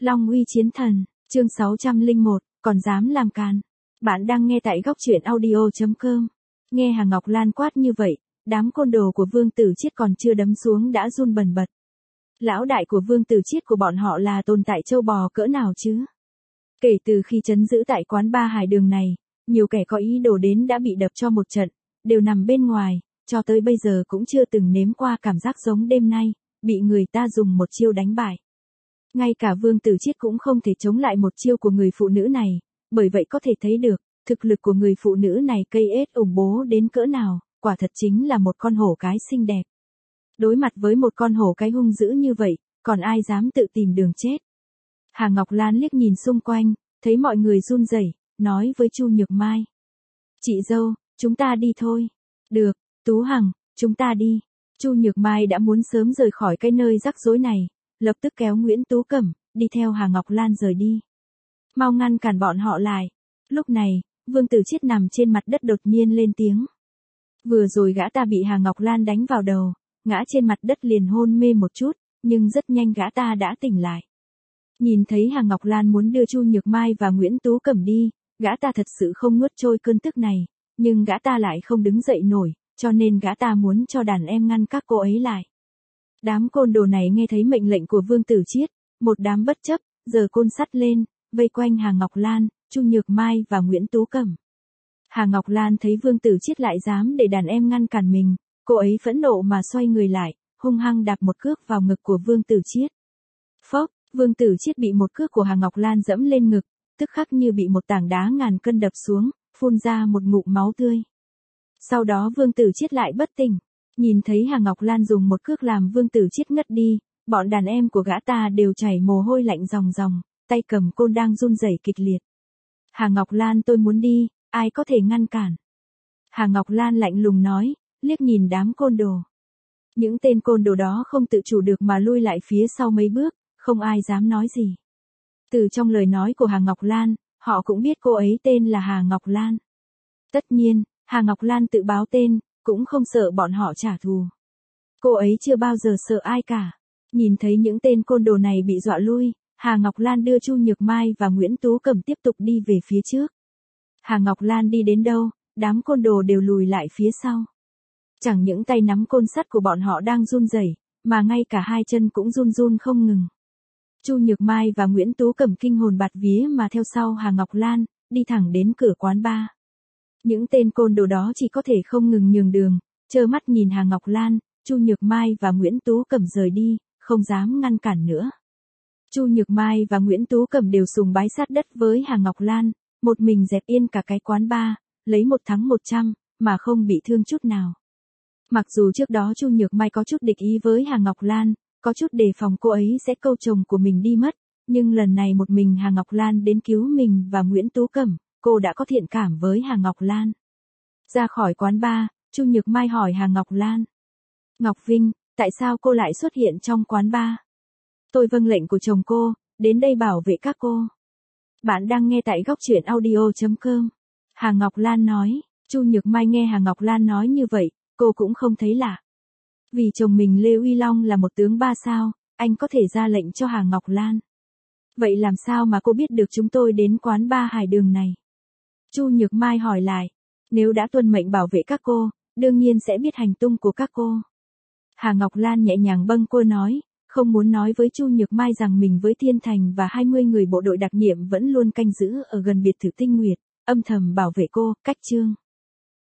Long uy chiến thần, chương 601, còn dám làm càn. Bạn đang nghe tại góc truyện audio.com. Nghe Hà Ngọc Lan quát như vậy, đám côn đồ của Vương Tử Chiết còn chưa đấm xuống đã run bần bật. Lão đại của Vương Tử Chiết của bọn họ là tồn tại châu bò cỡ nào chứ? Kể từ khi trấn giữ tại quán ba Hải Đường này, nhiều kẻ có ý đồ đến đã bị đập cho một trận, đều nằm bên ngoài, cho tới bây giờ cũng chưa từng nếm qua cảm giác giống đêm nay, bị người ta dùng một chiêu đánh bại. Ngay cả Vương Tử Chiết cũng không thể chống lại một chiêu của người phụ nữ này, bởi vậy có thể thấy được, thực lực của người phụ nữ này cây ết ủng bố đến cỡ nào, quả thật chính là một con hổ cái xinh đẹp. Đối mặt với một con hổ cái hung dữ như vậy, còn ai dám tự tìm đường chết. Hà Ngọc Lan liếc nhìn xung quanh, thấy mọi người run rẩy, nói với Chu Nhược Mai. Chị dâu, chúng ta đi thôi. Được, Tú Hằng, chúng ta đi. Chu Nhược Mai đã muốn sớm rời khỏi cái nơi rắc rối này, lập tức kéo Nguyễn Tú Cẩm, đi theo Hà Ngọc Lan rời đi. Mau ngăn cản bọn họ lại. Lúc này, Vương Tử Chiết nằm trên mặt đất đột nhiên lên tiếng. Vừa rồi gã ta bị Hà Ngọc Lan đánh vào đầu, ngã trên mặt đất liền hôn mê một chút, nhưng rất nhanh gã ta đã tỉnh lại. Nhìn thấy Hà Ngọc Lan muốn đưa Chu Nhược Mai và Nguyễn Tú Cẩm đi, gã ta thật sự không nuốt trôi cơn tức này, nhưng gã ta lại không đứng dậy nổi, cho nên gã ta muốn cho đàn em ngăn các cô ấy lại. Đám côn đồ này nghe thấy mệnh lệnh của Vương Tử Chiết, một đám bất chấp, giơ côn sắt lên, vây quanh Hà Ngọc Lan, Chu Nhược Mai và Nguyễn Tú Cẩm. Hà Ngọc Lan thấy Vương Tử Chiết lại dám để đàn em ngăn cản mình, cô ấy phẫn nộ mà xoay người lại, hung hăng đạp một cước vào ngực của Vương Tử Chiết. Phốc, Vương Tử Chiết bị một cước của Hà Ngọc Lan dẫm lên ngực, tức khắc như bị một tảng đá ngàn cân đập xuống, phun ra một ngụm máu tươi. Sau đó Vương Tử Chiết lại bất tỉnh, nhìn thấy Hà Ngọc Lan dùng một cước làm Vương Tử Chiết ngất đi, bọn đàn em của gã ta đều chảy mồ hôi lạnh ròng ròng, tay cầm côn đang run rẩy kịch liệt. Hà Ngọc Lan, tôi muốn đi, ai có thể ngăn cản? Hà Ngọc Lan lạnh lùng nói, liếc nhìn đám côn đồ. Những tên côn đồ đó không tự chủ được mà lui lại phía sau mấy bước, không ai dám nói gì. Từ trong lời nói của Hà Ngọc Lan, họ cũng biết cô ấy tên là Hà Ngọc Lan. Tất nhiên, Hà Ngọc Lan tự báo tên, cũng không sợ bọn họ trả thù. Cô ấy chưa bao giờ sợ ai cả. Nhìn thấy những tên côn đồ này bị dọa lui, Hà Ngọc Lan đưa Chu Nhược Mai và Nguyễn Tú Cẩm tiếp tục đi về phía trước. Hà Ngọc Lan đi đến đâu, đám côn đồ đều lùi lại phía sau. Chẳng những tay nắm côn sắt của bọn họ đang run rẩy, mà ngay cả hai chân cũng run run không ngừng. Chu Nhược Mai và Nguyễn Tú Cẩm kinh hồn bạt vía mà theo sau Hà Ngọc Lan, đi thẳng đến cửa quán bar. Những tên côn đồ đó chỉ có thể không ngừng nhường đường, trơ mắt nhìn Hà Ngọc Lan, Chu Nhược Mai và Nguyễn Tú Cẩm rời đi, không dám ngăn cản nữa. Chu Nhược Mai và Nguyễn Tú Cẩm đều sùng bái sát đất với Hà Ngọc Lan, một mình dẹp yên cả cái quán bar, lấy 1 thắng 100, mà không bị thương chút nào. Mặc dù trước đó Chu Nhược Mai có chút địch ý với Hà Ngọc Lan, có chút đề phòng cô ấy sẽ câu chồng của mình đi mất, nhưng lần này một mình Hà Ngọc Lan đến cứu mình và Nguyễn Tú Cẩm, cô đã có thiện cảm với Hà Ngọc Lan. Ra khỏi quán bar, Chu Nhược Mai hỏi Hà Ngọc Lan. Ngọc Vinh, tại sao cô lại xuất hiện trong quán bar? Tôi vâng lệnh của chồng cô, đến đây bảo vệ các cô. Bạn đang nghe tại góc truyện audio.com. Hà Ngọc Lan nói. Chu Nhược Mai nghe Hà Ngọc Lan nói như vậy, cô cũng không thấy lạ. Vì chồng mình Lê Uy Long là một tướng 3 sao, anh có thể ra lệnh cho Hà Ngọc Lan. Vậy làm sao mà cô biết được chúng tôi đến quán bar Hải Đường này? Chu Nhược Mai hỏi lại. Nếu đã tuân mệnh bảo vệ các cô, đương nhiên sẽ biết hành tung của các cô. Hà Ngọc Lan nhẹ nhàng bâng quơ nói, không muốn nói với Chu Nhược Mai rằng mình với Thiên Thành và 20 người bộ đội đặc nhiệm vẫn luôn canh giữ ở gần biệt thự Tinh Nguyệt, âm thầm bảo vệ cô, cách chương.